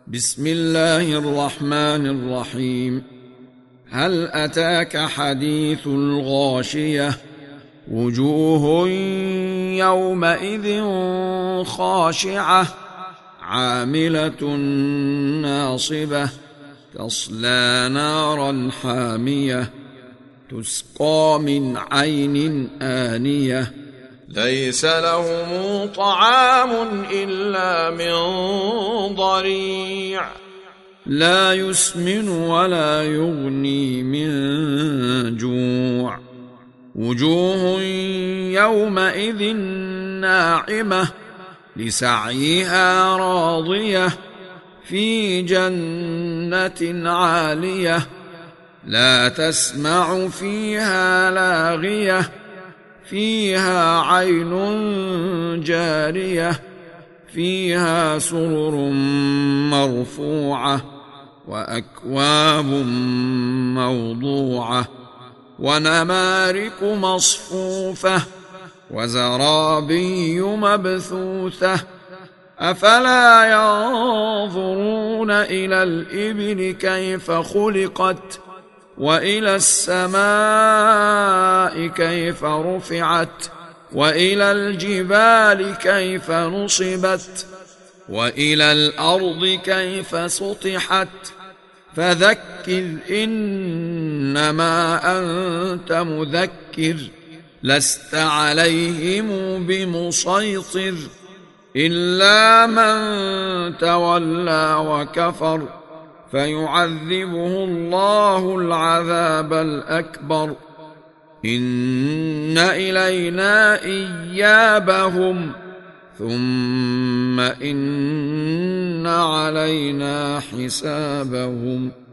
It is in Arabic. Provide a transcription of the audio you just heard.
بسم الله الرحمن الرحيم. هل أتاك حديث الغاشية؟ وجوه يومئذ خاشعة عاملة ناصبة تصلى نارا حامية تسقى من عين آنية ليس لهم طعام إلا من ضريع لا يسمن ولا يغني من جوع وجوه يومئذ ناعمة لسعيها راضية في جنة عالية لا تسمع فيها لاغية فيها عين جارية فيها سرر مرفوعة وأكواب موضوعة ونمارق مصفوفة وزرابي مبثوثة أفلا ينظرون إلى الإبل كيف خلقت وإلى السماء كيف رفعت وإلى الجبال كيف نصبت وإلى الأرض كيف سطحت فذكر إنما أنت مذكر لست عليهم بمسيطر إلا من تولى وكفر فيعذبه الله العذاب الأكبر إن إلينا إيابهم ثم إن علينا حسابهم.